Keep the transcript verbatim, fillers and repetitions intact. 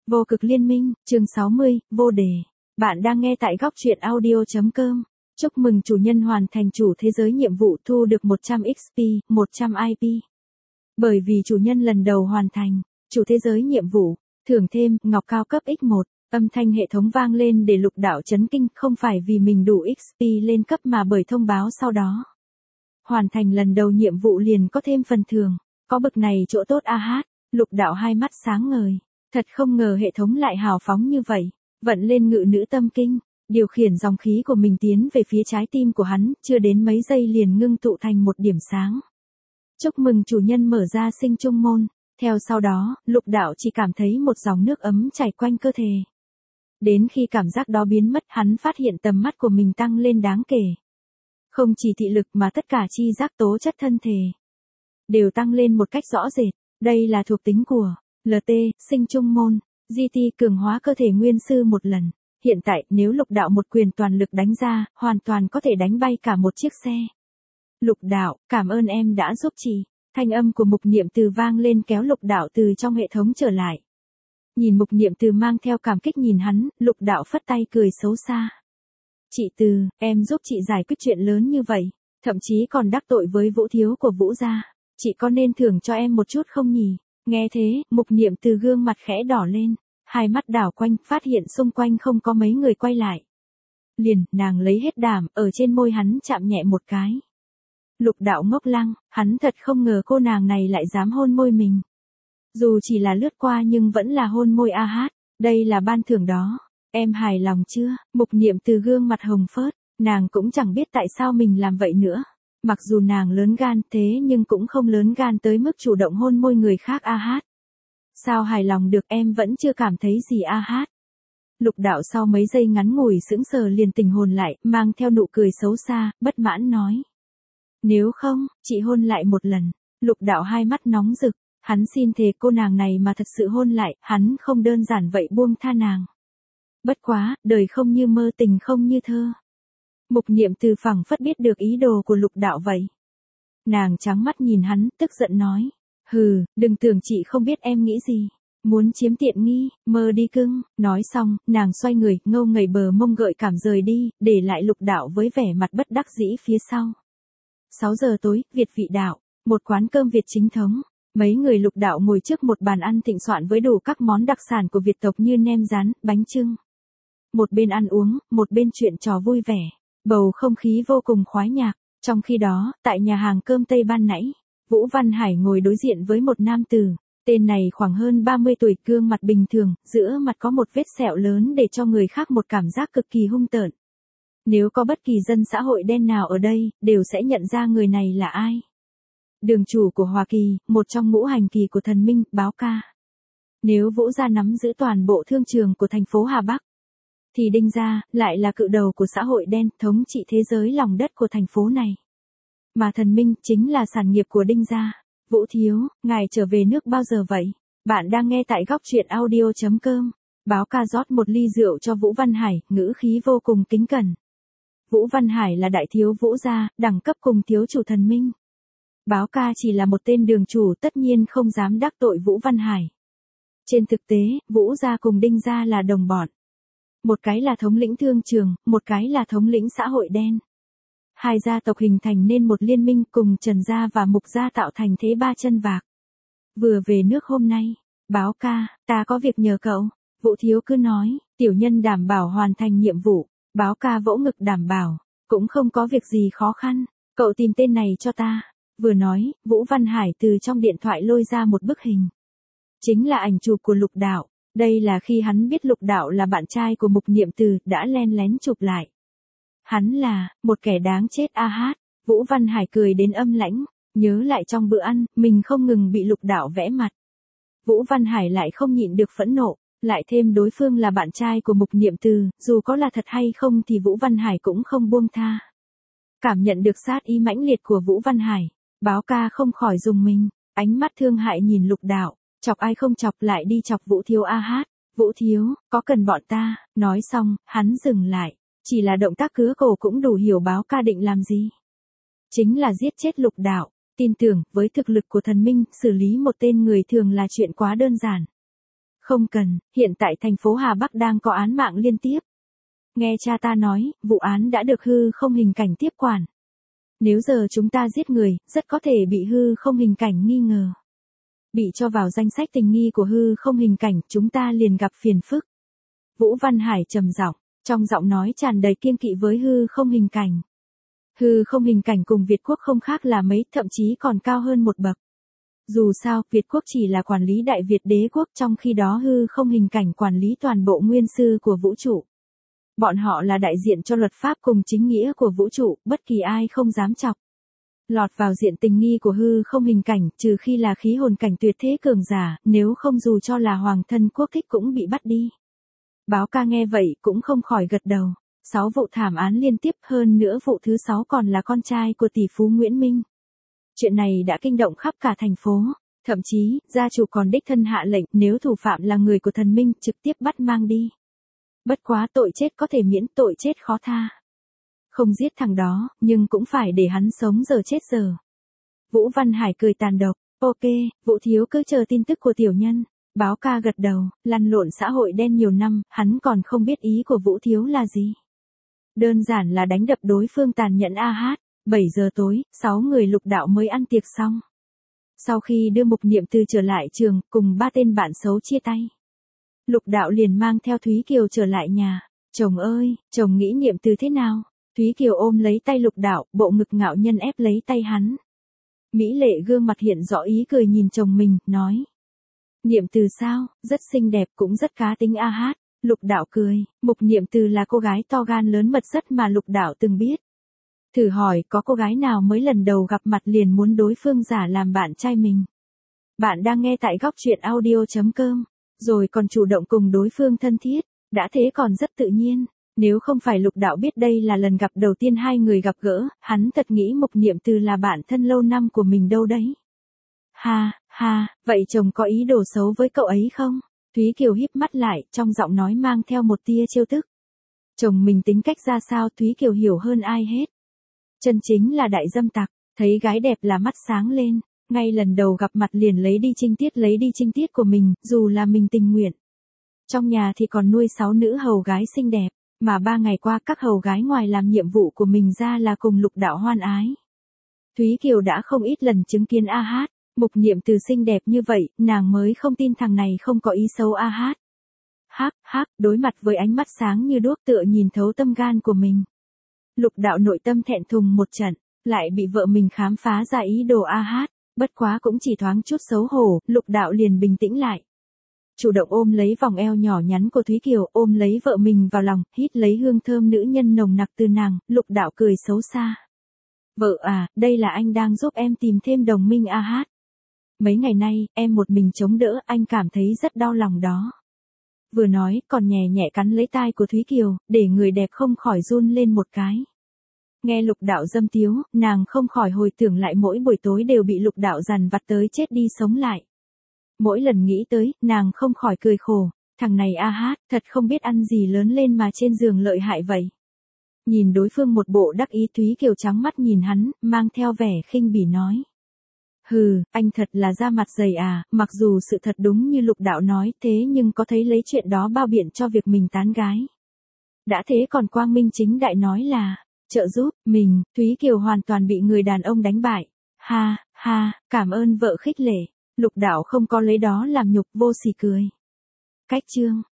Vô cực liên minh, chương sáu mươi, vô đề. Bạn đang nghe tại góc truyện audio.com. Chúc mừng chủ nhân hoàn thành chủ thế giới nhiệm vụ thu được một trăm ích pê, một trăm i pê. Bởi vì chủ nhân lần đầu hoàn thành chủ thế giới nhiệm vụ, thưởng thêm ngọc cao cấp ích một. Âm thanh hệ thống vang lên để Lục Đạo chấn kinh, không phải vì mình đủ ích pê lên cấp mà bởi thông báo sau đó. Hoàn thành lần đầu nhiệm vụ liền có thêm phần thưởng, có bực này chỗ tốt a hát, Lục Đạo hai mắt sáng ngời. Thật không ngờ hệ thống lại hào phóng như vậy, vận lên ngự nữ tâm kinh, điều khiển dòng khí của mình tiến về phía trái tim của hắn, chưa đến mấy giây liền ngưng tụ thành một điểm sáng. Chúc mừng chủ nhân mở ra sinh trung môn, theo sau đó, Lục Đạo chỉ cảm thấy một dòng nước ấm chảy quanh cơ thể. Đến khi cảm giác đó biến mất, hắn phát hiện tầm mắt của mình tăng lên đáng kể. Không chỉ thị lực mà tất cả chi giác tố chất thân thể đều tăng lên một cách rõ rệt, đây là thuộc tính của lờ tê, sinh trung môn, giê tê cường hóa cơ thể nguyên sư một lần. Hiện tại, nếu Lục Đạo một quyền toàn lực đánh ra, hoàn toàn có thể đánh bay cả một chiếc xe. Lục Đạo, cảm ơn em đã giúp chị. Thanh âm của Mục Niệm Từ vang lên kéo Lục Đạo từ trong hệ thống trở lại. Nhìn Mục Niệm Từ mang theo cảm kích nhìn hắn, Lục Đạo phất tay cười xấu xa. Chị Từ, em giúp chị giải quyết chuyện lớn như vậy, thậm chí còn đắc tội với Vũ thiếu của Vũ gia. Chị có nên thưởng cho em một chút không nhỉ? Nghe thế, Mục Niệm Từ gương mặt khẽ đỏ lên, hai mắt đảo quanh, phát hiện xung quanh không có mấy người quay lại. Liền, nàng lấy hết đảm, ở trên môi hắn chạm nhẹ một cái. Lục Đạo ngốc lăng, hắn thật không ngờ cô nàng này lại dám hôn môi mình. Dù chỉ là lướt qua nhưng vẫn là hôn môi a hát, đây là ban thưởng đó. Em hài lòng chưa? Mục Niệm Từ gương mặt hồng phớt, nàng cũng chẳng biết tại sao mình làm vậy nữa. Mặc dù nàng lớn gan thế nhưng cũng không lớn gan tới mức chủ động hôn môi người khác a hát. Sao hài lòng được, em vẫn chưa cảm thấy gì a hát. Lục Đạo sau mấy giây ngắn ngủi sững sờ liền tỉnh hồn lại, mang theo nụ cười xấu xa, bất mãn nói. Nếu không, chị hôn lại một lần. Lục Đạo hai mắt nóng rực, hắn xin thề cô nàng này mà thật sự hôn lại, hắn không đơn giản vậy buông tha nàng. Bất quá, đời không như mơ, tình không như thơ. Mục Niệm Từ phẳng phất biết được ý đồ của Lục Đạo vậy. Nàng trắng mắt nhìn hắn, tức giận nói. Hừ, đừng tưởng chị không biết em nghĩ gì. Muốn chiếm tiện nghi, mơ đi cưng. Nói xong, nàng xoay người, ngâu ngẩy bờ mông gợi cảm rời đi, để lại Lục Đạo với vẻ mặt bất đắc dĩ phía sau. sáu giờ tối, Việt Vị Đạo, một quán cơm Việt chính thống. Mấy người Lục Đạo ngồi trước một bàn ăn thịnh soạn với đủ các món đặc sản của Việt tộc như nem rán, bánh chưng. Một bên ăn uống, một bên chuyện trò vui vẻ. Bầu không khí vô cùng khoái nhạc. Trong khi đó, tại nhà hàng cơm Tây ban nãy, Vũ Văn Hải ngồi đối diện với một nam tử. Tên này khoảng hơn ba mươi tuổi, gương mặt bình thường, giữa mặt có một vết sẹo lớn để cho người khác một cảm giác cực kỳ hung tợn. Nếu có bất kỳ dân xã hội đen nào ở đây, đều sẽ nhận ra người này là ai. Đường chủ của Hoa Kỳ, một trong ngũ hành kỳ của thần minh, Báo Ca. Nếu Vũ gia nắm giữ toàn bộ thương trường của thành phố Hà Bắc, thì Đinh gia lại là cự đầu của xã hội đen, thống trị thế giới lòng đất của thành phố này. Mà thần minh chính là sản nghiệp của Đinh gia. Vũ thiếu, ngài trở về nước bao giờ vậy? Bạn đang nghe tại góc truyện audio.com. Báo Ca rót một ly rượu cho Vũ Văn Hải, ngữ khí vô cùng kính cẩn. Vũ Văn Hải là đại thiếu Vũ gia, đẳng cấp cùng thiếu chủ thần minh. Báo Ca chỉ là một tên đường chủ, tất nhiên không dám đắc tội Vũ Văn Hải. Trên thực tế, Vũ gia cùng Đinh gia là đồng bọn. Một cái là thống lĩnh thương trường, một cái là thống lĩnh xã hội đen. Hai gia tộc hình thành nên một liên minh, cùng Trần gia và Mục gia tạo thành thế ba chân vạc. Vừa về nước hôm nay, Báo Ca, ta có việc nhờ cậu. Vũ thiếu cứ nói, tiểu nhân đảm bảo hoàn thành nhiệm vụ. Báo Ca vỗ ngực đảm bảo, cũng không có việc gì khó khăn, cậu tìm tên này cho ta. Vừa nói, Vũ Văn Hải từ trong điện thoại lôi ra một bức hình. Chính là ảnh chụp của Lục Đạo. Đây là khi hắn biết Lục Đạo là bạn trai của Mục Niệm Từ, đã len lén chụp lại. Hắn là một kẻ đáng chết a hát. Vũ Văn Hải cười đến âm lãnh, nhớ lại trong bữa ăn, mình không ngừng bị Lục Đạo vẽ mặt. Vũ Văn Hải lại không nhịn được phẫn nộ, lại thêm đối phương là bạn trai của Mục Niệm Từ, dù có là thật hay không thì Vũ Văn Hải cũng không buông tha. Cảm nhận được sát ý mãnh liệt của Vũ Văn Hải, Báo Ca không khỏi rùng mình, ánh mắt thương hại nhìn Lục Đạo, chọc ai không chọc lại đi chọc Vũ thiếu a hát. Vũ thiếu, có cần bọn ta? Nói xong, hắn dừng lại, chỉ là động tác cứa cổ cũng đủ hiểu Báo Ca định làm gì. Chính là giết chết Lục Đạo. Tin tưởng, với thực lực của thần minh, xử lý một tên người thường là chuyện quá đơn giản. Không cần, hiện tại thành phố Hà Bắc đang có án mạng liên tiếp. Nghe cha ta nói, vụ án đã được hư không hình cảnh tiếp quản. Nếu giờ chúng ta giết người, rất có thể bị hư không hình cảnh nghi ngờ. Bị cho vào danh sách tình nghi của hư không hình cảnh, chúng ta liền gặp phiền phức. Vũ Văn Hải trầm giọng, trong giọng nói tràn đầy kiêng kỵ với hư không hình cảnh. Hư không hình cảnh cùng Việt Quốc không khác là mấy, thậm chí còn cao hơn một bậc. Dù sao, Việt Quốc chỉ là quản lý Đại Việt đế quốc, trong khi đó hư không hình cảnh quản lý toàn bộ nguyên sư của vũ trụ. Bọn họ là đại diện cho luật pháp cùng chính nghĩa của vũ trụ, bất kỳ ai không dám chọc. Lọt vào diện tình nghi của hư không hình cảnh, trừ khi là khí hồn cảnh tuyệt thế cường giả, nếu không dù cho là hoàng thân quốc thích cũng bị bắt đi. Báo ca nghe vậy cũng không khỏi gật đầu. Sáu vụ thảm án liên tiếp, hơn nữa vụ thứ sáu còn là con trai của tỷ phú Nguyễn Minh. Chuyện này đã kinh động khắp cả thành phố, thậm chí, gia chủ còn đích thân hạ lệnh nếu thủ phạm là người của thần minh trực tiếp bắt mang đi. Bất quá tội chết có thể miễn, tội chết khó tha. Không giết thằng đó, nhưng cũng phải để hắn sống giờ chết giờ. Vũ Văn Hải cười tàn độc, ok, Vũ thiếu cứ chờ tin tức của tiểu nhân. Báo ca gật đầu, lăn lộn xã hội đen nhiều năm, hắn còn không biết ý của Vũ thiếu là gì. Đơn giản là đánh đập đối phương tàn nhẫn a hát. bảy giờ tối, sáu người Lục Đạo mới ăn tiệc xong. Sau khi đưa Mục Niệm Từ trở lại trường, cùng ba tên bạn xấu chia tay. Lục Đạo liền mang theo Thúy Kiều trở lại nhà. Chồng ơi, chồng nghĩ Niệm Từ thế nào? Thúy Kiều ôm lấy tay Lục Đạo, bộ ngực ngạo nhân ép lấy tay hắn. Mỹ lệ gương mặt hiện rõ ý cười nhìn chồng mình, nói. Niệm Từ sao, rất xinh đẹp cũng rất cá tính a hát. Lục Đạo cười, Mục Niệm Từ là cô gái to gan lớn mật rất mà Lục Đạo từng biết. Thử hỏi có cô gái nào mới lần đầu gặp mặt liền muốn đối phương giả làm bạn trai mình. Bạn đang nghe tại góc truyện audio chấm com, rồi còn chủ động cùng đối phương thân thiết, đã thế còn rất tự nhiên. Nếu không phải Lục Đạo biết đây là lần gặp đầu tiên hai người gặp gỡ, hắn thật nghĩ Mục Niệm Từ là bạn thân lâu năm của mình đâu đấy. Ha, ha, vậy chồng có ý đồ xấu với cậu ấy không? Thúy Kiều híp mắt lại, trong giọng nói mang theo một tia trêu tức. Chồng mình tính cách ra sao Thúy Kiều hiểu hơn ai hết. Chân chính là đại dâm tặc, thấy gái đẹp là mắt sáng lên, ngay lần đầu gặp mặt liền lấy đi trinh tiết lấy đi trinh tiết của mình, dù là mình tình nguyện. Trong nhà thì còn nuôi sáu nữ hầu gái xinh đẹp, mà ba ngày qua các hầu gái ngoài làm nhiệm vụ của mình ra là cùng Lục Đạo hoan ái. Thúy Kiều đã không ít lần chứng kiến a hát, Mục Niệm Từ xinh đẹp như vậy, nàng mới không tin thằng này không có ý xấu a hát. Hắc, hắc, đối mặt với ánh mắt sáng như đuốc tựa nhìn thấu tâm gan của mình. Lục Đạo nội tâm thẹn thùng một trận, lại bị vợ mình khám phá ra ý đồ a hát, bất quá cũng chỉ thoáng chút xấu hổ, Lục Đạo liền bình tĩnh lại. Chủ động ôm lấy vòng eo nhỏ nhắn của Thúy Kiều, ôm lấy vợ mình vào lòng, hít lấy hương thơm nữ nhân nồng nặc từ nàng, Lục Đạo cười xấu xa. Vợ à, đây là anh đang giúp em tìm thêm đồng minh a hát. Mấy ngày nay, em một mình chống đỡ, anh cảm thấy rất đau lòng đó. Vừa nói, còn nhẹ nhẹ cắn lấy tai của Thúy Kiều, để người đẹp không khỏi run lên một cái. Nghe Lục Đạo dâm tiếu, nàng không khỏi hồi tưởng lại mỗi buổi tối đều bị Lục Đạo dằn vặt tới chết đi sống lại. Mỗi lần nghĩ tới, nàng không khỏi cười khổ, thằng này a hát, thật không biết ăn gì lớn lên mà trên giường lợi hại vậy. Nhìn đối phương một bộ đắc ý Thúy Kiều trắng mắt nhìn hắn, mang theo vẻ khinh bỉ nói. Hừ, anh thật là da mặt dày à, mặc dù sự thật đúng như Lục Đạo nói thế nhưng có thấy lấy chuyện đó bao biện cho việc mình tán gái. Đã thế còn quang minh chính đại nói là, trợ giúp, mình, Thúy Kiều hoàn toàn bị người đàn ông đánh bại. Ha, ha, cảm ơn vợ khích lệ, Lục Đạo không có lấy đó làm nhục vô sỉ cười. Cách chương.